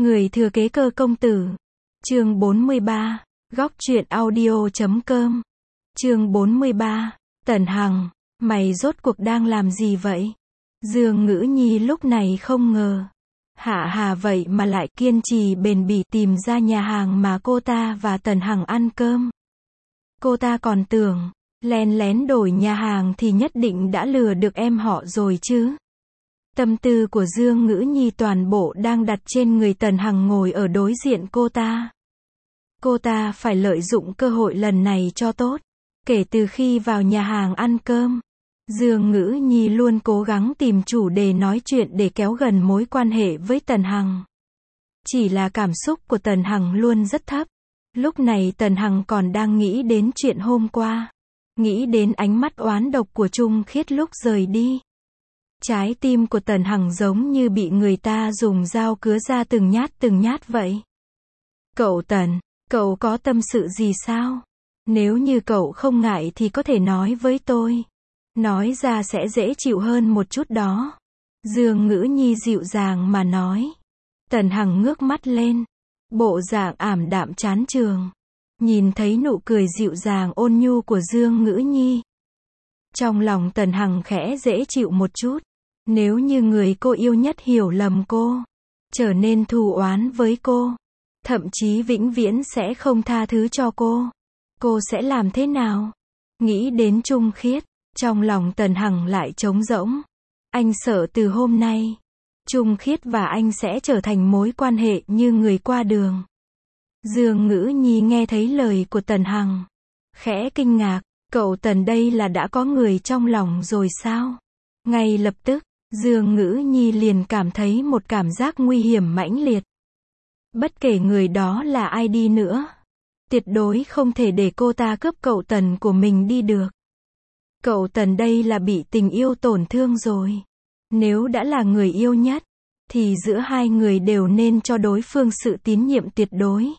Người thừa kế Cơ công tử. Chương 43. Góc truyện audio.com. Chương 43. Tần Hằng, mày rốt cuộc đang làm gì vậy? Dương Ngữ Nhi lúc này không ngờ. Hạ Hà vậy mà lại kiên trì bền bỉ tìm ra nhà hàng mà cô ta và Tần Hằng ăn cơm. Cô ta còn tưởng, len lén đổi nhà hàng thì nhất định đã lừa được em họ rồi chứ. Tâm tư của Dương Ngữ Nhi toàn bộ đang đặt trên người Tần Hằng ngồi ở đối diện cô ta. Cô ta phải lợi dụng cơ hội lần này cho tốt. Kể từ khi vào nhà hàng ăn cơm, Dương Ngữ Nhi luôn cố gắng tìm chủ đề nói chuyện để kéo gần mối quan hệ với Tần Hằng. Chỉ là cảm xúc của Tần Hằng luôn rất thấp. Lúc này Tần Hằng còn đang nghĩ đến chuyện hôm qua. Nghĩ đến ánh mắt oán độc của Trung Khiết lúc rời đi. Trái tim của Tần Hằng giống như bị người ta dùng dao cứa ra từng nhát vậy. Cậu Tần, cậu có tâm sự gì sao? Nếu như cậu không ngại thì có thể nói với tôi. Nói ra sẽ dễ chịu hơn một chút đó. Dương Ngữ Nhi dịu dàng mà nói. Tần Hằng ngước mắt lên. Bộ dạng ảm đạm chán chường. Nhìn thấy nụ cười dịu dàng ôn nhu của Dương Ngữ Nhi. Trong lòng Tần Hằng khẽ dễ chịu một chút. Nếu như người cô yêu nhất hiểu lầm cô, trở nên thù oán với cô, thậm chí vĩnh viễn sẽ không tha thứ cho cô sẽ làm thế nào? Nghĩ đến Trung Khiết, trong lòng Tần Hằng lại trống rỗng. Anh sợ từ hôm nay, Trung Khiết và anh sẽ trở thành mối quan hệ như người qua đường. Dương Ngữ Nhi nghe thấy lời của Tần Hằng, khẽ kinh ngạc, cậu Tần đây là đã có người trong lòng rồi sao? Ngay lập tức, Dương Ngữ Nhi liền cảm thấy một cảm giác nguy hiểm mãnh liệt. Bất kể người đó là ai đi nữa, tuyệt đối không thể để cô ta cướp cậu Tần của mình đi được. Cậu Tần đây là bị tình yêu tổn thương rồi. Nếu đã là người yêu nhất, thì giữa hai người đều nên cho đối phương sự tín nhiệm tuyệt đối.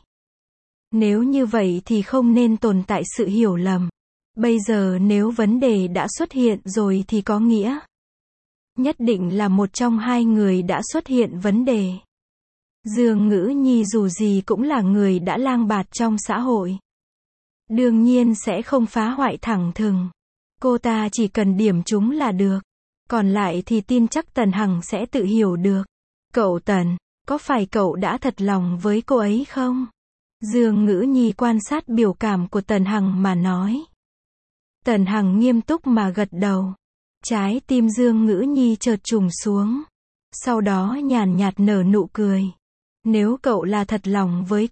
Nếu như vậy thì không nên tồn tại sự hiểu lầm. Bây giờ nếu vấn đề đã xuất hiện rồi thì có nghĩa nhất định là một trong hai người đã xuất hiện vấn đề. Dương Ngữ Nhi dù gì cũng là người đã lang bạt trong xã hội. Đương nhiên sẽ không phá hoại thẳng thừng. Cô ta chỉ cần điểm trúng là được. Còn lại thì tin chắc Tần Hằng sẽ tự hiểu được. Cậu Tần, có phải cậu đã thật lòng với cô ấy không? Dương Ngữ Nhi quan sát biểu cảm của Tần Hằng mà nói. Tần Hằng nghiêm túc mà gật đầu. Trái tim Dương Ngữ Nhi chợt trùng xuống. Sau đó nhàn nhạt nở nụ cười. Nếu cậu là thật lòng với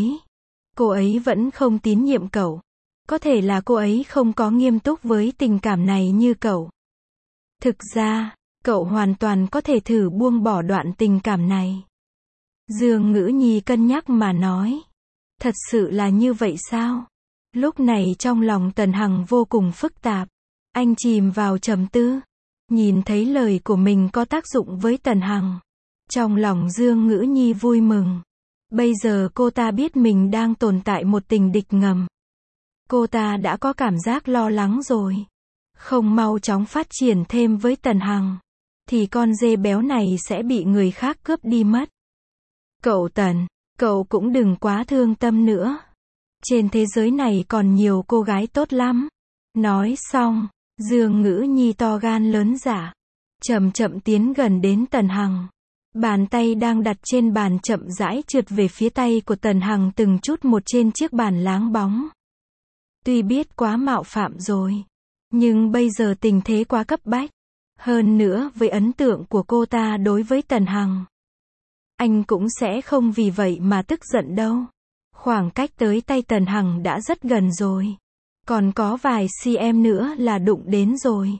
cô ấy vẫn không tín nhiệm cậu. Có thể là cô ấy không có nghiêm túc với tình cảm này như cậu. Thực ra, cậu hoàn toàn có thể thử buông bỏ đoạn tình cảm này. Dương Ngữ Nhi cân nhắc mà nói. Thật sự là như vậy sao? Lúc này trong lòng Tần Hằng vô cùng phức tạp. Anh chìm vào trầm tư. Nhìn thấy lời của mình có tác dụng với Tần Hằng. Trong lòng Dương Ngữ Nhi vui mừng. Bây giờ cô ta biết mình đang tồn tại một tình địch ngầm. Cô ta đã có cảm giác lo lắng rồi. Không mau chóng phát triển thêm với Tần Hằng, thì con dê béo này sẽ bị người khác cướp đi mất. Cậu Tần, cậu cũng đừng quá thương tâm nữa. Trên thế giới này còn nhiều cô gái tốt lắm. Nói xong, Dương Ngữ Nhi to gan lớn dạ, chậm chậm tiến gần đến Tần Hằng. Bàn tay đang đặt trên bàn chậm rãi trượt về phía tay của Tần Hằng từng chút một trên chiếc bàn láng bóng. Tuy biết quá mạo phạm rồi, nhưng bây giờ tình thế quá cấp bách. Hơn nữa với ấn tượng của cô ta đối với Tần Hằng, anh cũng sẽ không vì vậy mà tức giận đâu. Khoảng cách tới tay Tần Hằng đã rất gần rồi. Còn có vài cm nữa là đụng đến rồi.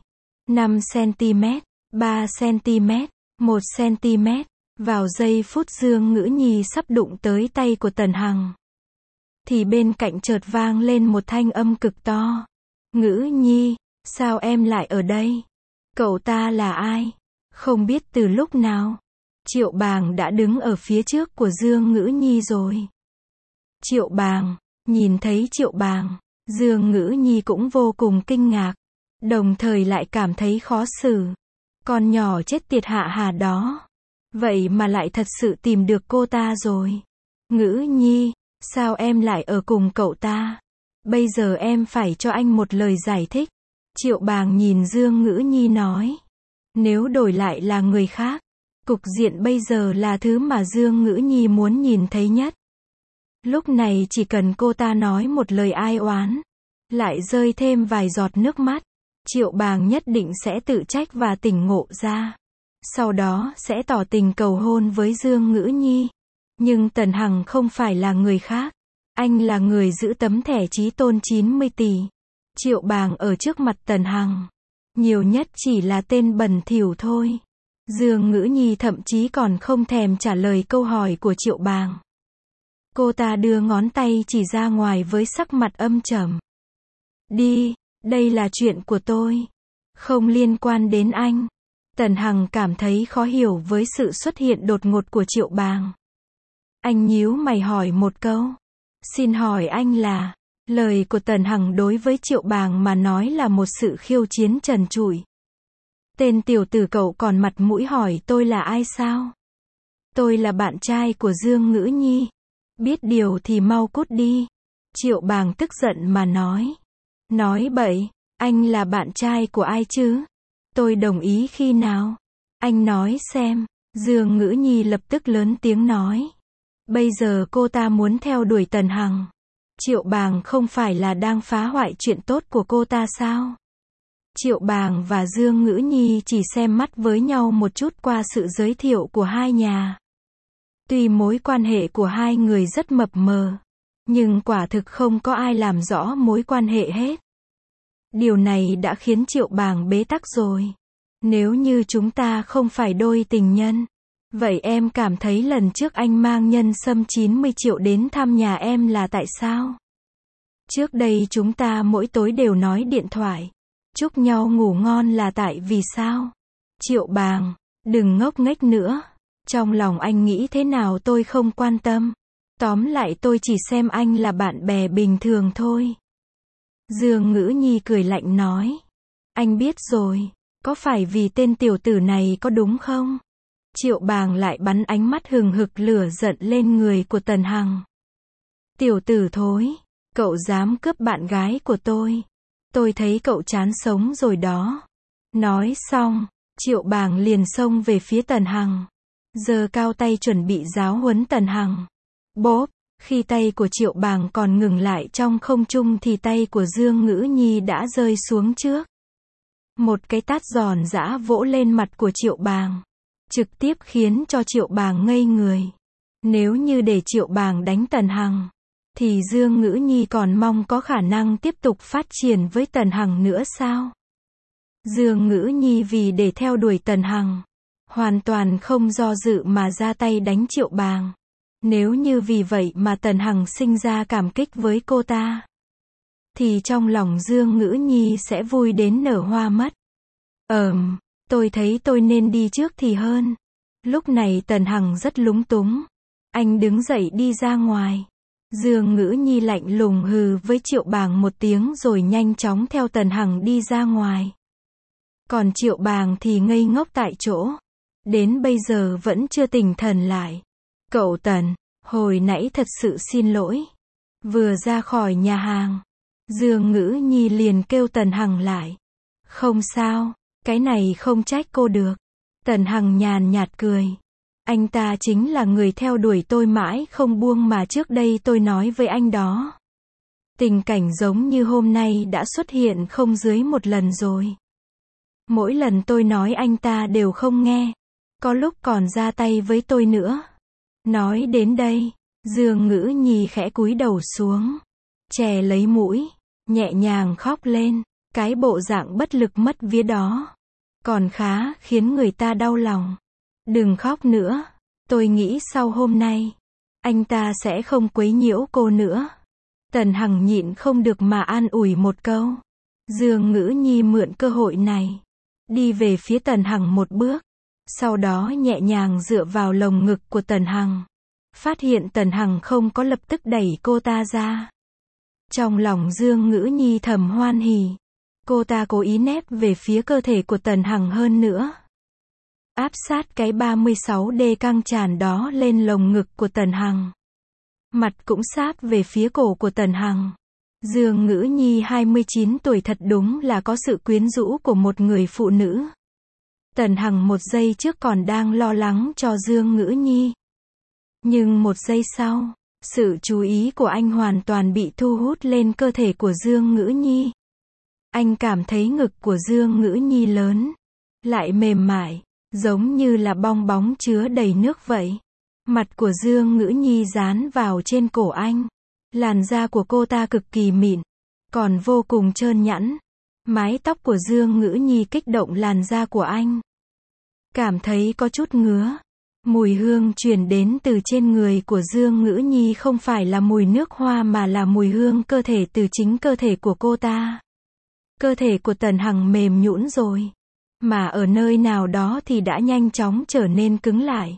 5cm, 3cm, 1cm. Vào giây phút Dương Ngữ Nhi sắp đụng tới tay của Tần Hằng, thì bên cạnh chợt vang lên một thanh âm cực to. Ngữ Nhi, sao em lại ở đây? Cậu ta là ai? Không biết từ lúc nào, Triệu Bàng đã đứng ở phía trước của Dương Ngữ Nhi rồi. Triệu Bàng, nhìn thấy Triệu Bàng, Dương Ngữ Nhi cũng vô cùng kinh ngạc, đồng thời lại cảm thấy khó xử. Con nhỏ chết tiệt Hạ Hà đó, Vậy mà lại thật sự tìm được cô ta rồi. Ngữ Nhi, sao em lại ở cùng cậu ta? Bây giờ em phải cho anh một lời giải thích. Triệu Bàng nhìn Dương Ngữ Nhi nói. Nếu đổi lại là người khác, cục diện bây giờ là thứ mà Dương Ngữ Nhi muốn nhìn thấy nhất. Lúc này chỉ cần cô ta nói một lời ai oán, lại rơi thêm vài giọt nước mắt, Triệu Bàng nhất định sẽ tự trách và tỉnh ngộ ra. Sau đó sẽ tỏ tình cầu hôn với Dương Ngữ Nhi. Nhưng Tần Hằng không phải là người khác. Anh là người giữ tấm thẻ chí tôn 90 tỷ. Triệu Bàng ở trước mặt Tần Hằng, nhiều nhất chỉ là tên bẩn thỉu thôi. Dương Ngữ Nhi thậm chí còn không thèm trả lời câu hỏi của Triệu Bàng. Cô ta đưa ngón tay chỉ ra ngoài với sắc mặt âm trầm. Đi, đây là chuyện của tôi. Không liên quan đến anh. Tần Hằng cảm thấy khó hiểu với sự xuất hiện đột ngột của Triệu Bàng. Anh nhíu mày hỏi một câu. Xin hỏi anh là... Lời của Tần Hằng đối với Triệu Bàng mà nói là một sự khiêu chiến trần trụi. Tên tiểu tử cậu còn mặt mũi hỏi tôi là ai sao? Tôi là bạn trai của Dương Ngữ Nhi. Biết điều thì mau cút đi. Triệu Bàng tức giận mà nói. Nói bậy, anh là bạn trai của ai chứ? Tôi đồng ý khi nào? Anh nói xem. Dương Ngữ Nhi lập tức lớn tiếng nói. Bây giờ cô ta muốn theo đuổi Tần Hằng. Triệu Bàng không phải là đang phá hoại chuyện tốt của cô ta sao? Triệu Bàng và Dương Ngữ Nhi chỉ xem mắt với nhau một chút qua sự giới thiệu của hai nhà. Tuy mối quan hệ của hai người rất mập mờ, nhưng quả thực không có ai làm rõ mối quan hệ hết. Điều này đã khiến Triệu Bàng bế tắc rồi. Nếu như chúng ta không phải đôi tình nhân, vậy em cảm thấy lần trước anh mang nhân sâm 90 triệu đến thăm nhà em là tại sao? Trước đây chúng ta mỗi tối đều nói điện thoại, chúc nhau ngủ ngon là tại vì sao? Triệu Bàng, đừng ngốc nghếch nữa. Trong lòng anh nghĩ thế nào tôi không quan tâm. Tóm lại tôi chỉ xem anh là bạn bè bình thường thôi. Dương Ngữ Nhi cười lạnh nói. Anh biết rồi, có phải vì tên tiểu tử này có đúng không? Triệu Bàng lại bắn ánh mắt hừng hực lửa giận lên người của Tần Hằng. Tiểu tử thối, cậu dám cướp bạn gái của tôi. Tôi thấy cậu chán sống rồi đó. Nói xong, Triệu Bàng liền xông về phía Tần Hằng. Giơ cao tay chuẩn bị giáo huấn Tần Hằng. Bốp, khi tay của Triệu Bàng còn ngừng lại trong không trung thì tay của Dương Ngữ Nhi đã rơi xuống trước. Một cái tát giòn giã vỗ lên mặt của Triệu Bàng, trực tiếp khiến cho Triệu Bàng ngây người. Nếu như để Triệu Bàng đánh Tần Hằng, thì Dương Ngữ Nhi còn mong có khả năng tiếp tục phát triển với Tần Hằng nữa sao? Dương Ngữ Nhi vì để theo đuổi Tần Hằng, hoàn toàn không do dự mà ra tay đánh Triệu Bàng. Nếu như vì vậy mà Tần Hằng sinh ra cảm kích với cô ta, thì trong lòng Dương Ngữ Nhi sẽ vui đến nở hoa mất. Tôi thấy tôi nên đi trước thì hơn. Lúc này Tần Hằng rất lúng túng. Anh đứng dậy đi ra ngoài. Dương Ngữ Nhi lạnh lùng hừ với Triệu Bàng một tiếng rồi nhanh chóng theo Tần Hằng đi ra ngoài. Còn Triệu Bàng thì ngây ngốc tại chỗ. Đến bây giờ vẫn chưa tỉnh thần lại. Cậu Tần, hồi nãy thật sự xin lỗi. Vừa ra khỏi nhà hàng, Dương Ngữ Nhi liền kêu Tần Hằng lại. Không sao, cái này không trách cô được. Tần Hằng nhàn nhạt cười. Anh ta chính là người theo đuổi tôi mãi không buông mà trước đây tôi nói với anh đó. Tình cảnh giống như hôm nay đã xuất hiện không dưới một lần rồi. Mỗi lần tôi nói anh ta đều không nghe. Có lúc còn ra tay với tôi nữa. Nói đến đây, Dương Ngữ Nhi khẽ cúi đầu xuống, chè lấy mũi, nhẹ nhàng khóc lên. Cái bộ dạng bất lực mất vía đó còn khá khiến người ta đau lòng. Đừng khóc nữa. Tôi nghĩ sau hôm nay, anh ta sẽ không quấy nhiễu cô nữa. Tần Hằng nhịn không được mà an ủi một câu. Dương Ngữ Nhi mượn cơ hội này, đi về phía Tần Hằng một bước. Sau đó nhẹ nhàng dựa vào lồng ngực của Tần Hằng. Phát hiện Tần Hằng không có lập tức đẩy cô ta ra. Trong lòng Dương Ngữ Nhi thầm hoan hỉ. Cô ta cố ý nép về phía cơ thể của Tần Hằng hơn nữa. áp sát cái 36D căng tràn đó lên lồng ngực của Tần Hằng. Mặt cũng sáp về phía cổ của Tần Hằng. Dương Ngữ Nhi 29 tuổi thật đúng là có sự quyến rũ của một người phụ nữ. Tần Hằng một giây trước còn đang lo lắng cho Dương Ngữ Nhi. Nhưng một giây sau, sự chú ý của anh hoàn toàn bị thu hút lên cơ thể của Dương Ngữ Nhi. Anh cảm thấy ngực của Dương Ngữ Nhi lớn, lại mềm mại, giống như là bong bóng chứa đầy nước vậy. Mặt của Dương Ngữ Nhi dán vào trên cổ anh. Làn da của cô ta cực kỳ mịn, còn vô cùng trơn nhẵn. Mái tóc của Dương Ngữ Nhi kích động làn da của anh. Cảm thấy có chút ngứa. Mùi hương truyền đến từ trên người của Dương Ngữ Nhi không phải là mùi nước hoa mà là mùi hương cơ thể từ chính cơ thể của cô ta. Cơ thể của Tần Hằng mềm nhũn rồi, mà ở nơi nào đó thì đã nhanh chóng trở nên cứng lại.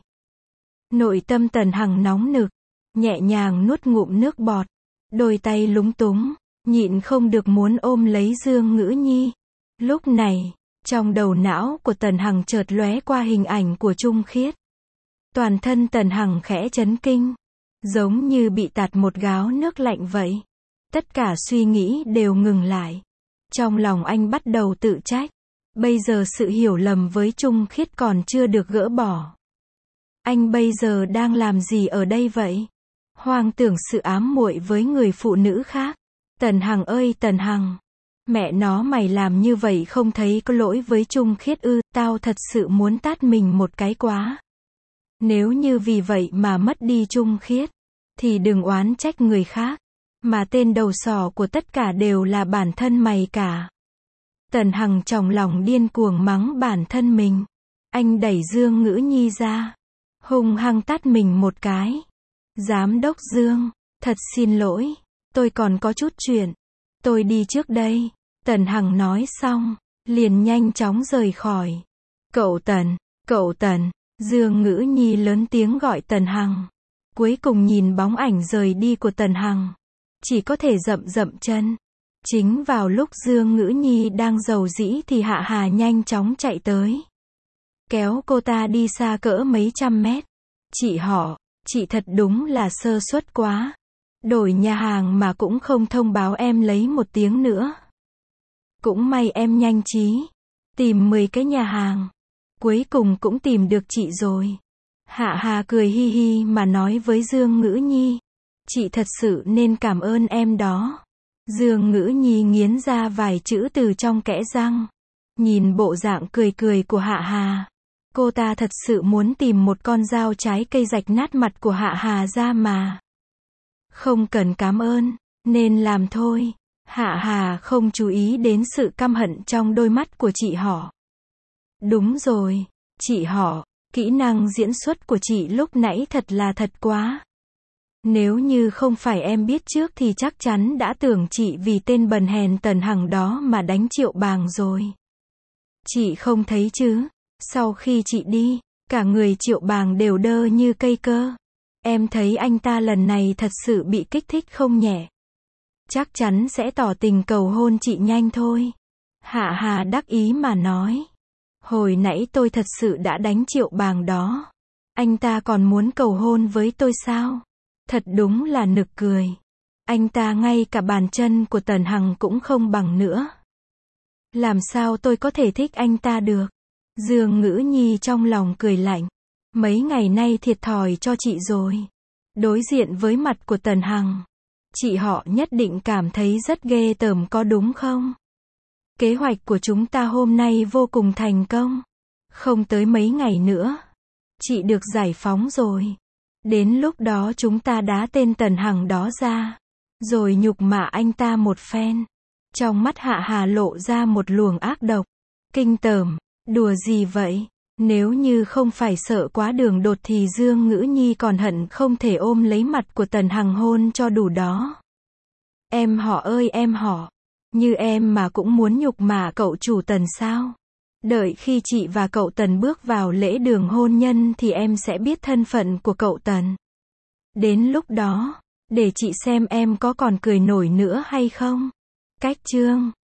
Nội tâm Tần Hằng nóng nực, nhẹ nhàng nuốt ngụm nước bọt, đôi tay lúng túng, nhịn không được muốn ôm lấy Dương Ngữ Nhi. Lúc này, trong đầu não của Tần Hằng chợt lóe qua hình ảnh của Trung Khiết. Toàn thân Tần Hằng khẽ chấn kinh, giống như bị tạt một gáo nước lạnh vậy. Tất cả suy nghĩ đều ngừng lại. Trong lòng anh bắt đầu tự trách. Bây giờ sự hiểu lầm với Trung Khiết còn chưa được gỡ bỏ. Anh bây giờ đang làm gì ở đây vậy? Hoang tưởng sự ám muội với người phụ nữ khác. Tần Hằng ơi Tần Hằng, mẹ nó mày làm như vậy không thấy có lỗi với Trung Khiết ư? Tao thật sự muốn tát mình một cái quá. Nếu như vì vậy mà mất đi Trung Khiết, thì đừng oán trách người khác, mà tên đầu sỏ của tất cả đều là bản thân mày cả. Tần Hằng trong lòng điên cuồng mắng bản thân mình. Anh đẩy Dương Ngữ Nhi ra, hung hăng tát mình một cái. Giám đốc Dương, thật xin lỗi, tôi còn có chút chuyện. Tôi đi trước đây. Tần Hằng nói xong, liền nhanh chóng rời khỏi. Cậu Tần, Dương Ngữ Nhi lớn tiếng gọi Tần Hằng. Cuối cùng nhìn bóng ảnh rời đi của Tần Hằng, chỉ có thể dậm dậm chân. Chính vào lúc Dương Ngữ Nhi đang rầu rĩ thì Hạ Hà nhanh chóng chạy tới, kéo cô ta đi xa cỡ mấy trăm mét. Chị thật đúng là sơ suất quá. Đổi nhà hàng mà cũng không thông báo em lấy một tiếng nữa. Cũng may em nhanh trí, tìm 10 cái nhà hàng, cuối cùng cũng tìm được chị rồi. Hạ Hà cười hi hi mà nói với Dương Ngữ Nhi. Chị thật sự nên cảm ơn em đó. Dương Ngữ Nhi nghiến ra vài chữ từ trong kẽ răng. Nhìn bộ dạng cười cười của Hạ Hà, cô ta thật sự muốn tìm một con dao trái cây rạch nát mặt của Hạ Hà ra mà. Không cần cảm ơn, nên làm thôi. Hạ Hà không chú ý đến sự căm hận trong đôi mắt của chị họ. Đúng rồi, chị họ, kỹ năng diễn xuất của chị lúc nãy thật là thật quá. Nếu như không phải em biết trước thì chắc chắn đã tưởng chị vì tên bần hèn Tần Hằng đó mà đánh Triệu Bàng rồi. Chị không thấy chứ, sau khi chị đi, cả người Triệu Bàng đều đơ như cây cơ. Em thấy anh ta lần này thật sự bị kích thích không nhẹ. Chắc chắn sẽ tỏ tình cầu hôn chị nhanh thôi. Hạ Hà đắc ý mà nói. Hồi nãy tôi thật sự đã đánh Triệu Bàng đó. Anh ta còn muốn cầu hôn với tôi sao? Thật đúng là nực cười. Anh ta ngay cả bàn chân của Tần Hằng cũng không bằng nữa. Làm sao tôi có thể thích anh ta được? Dương Ngữ Nhi trong lòng cười lạnh. Mấy ngày nay thiệt thòi cho chị rồi. Đối diện với mặt của Tần Hằng, chị họ nhất định cảm thấy rất ghê tởm có đúng không? Kế hoạch của chúng ta hôm nay vô cùng thành công. Không tới mấy ngày nữa, chị được giải phóng rồi. Đến lúc đó chúng ta đá tên Tần Hằng đó ra, rồi nhục mạ anh ta một phen. Trong mắt Hạ Hà lộ ra một luồng ác độc. Kinh tởm, đùa gì vậy? Nếu như không phải sợ quá đường đột thì Dương Ngữ Nhi còn hận không thể ôm lấy mặt của Tần Hằng hôn cho đủ đó. Em họ ơi em họ, như em mà cũng muốn nhục mạ cậu chủ Tần sao? Đợi khi chị và cậu Tần bước vào lễ đường hôn nhân thì em sẽ biết thân phận của cậu Tần. Đến lúc đó, để chị xem em có còn cười nổi nữa hay không. Cách chương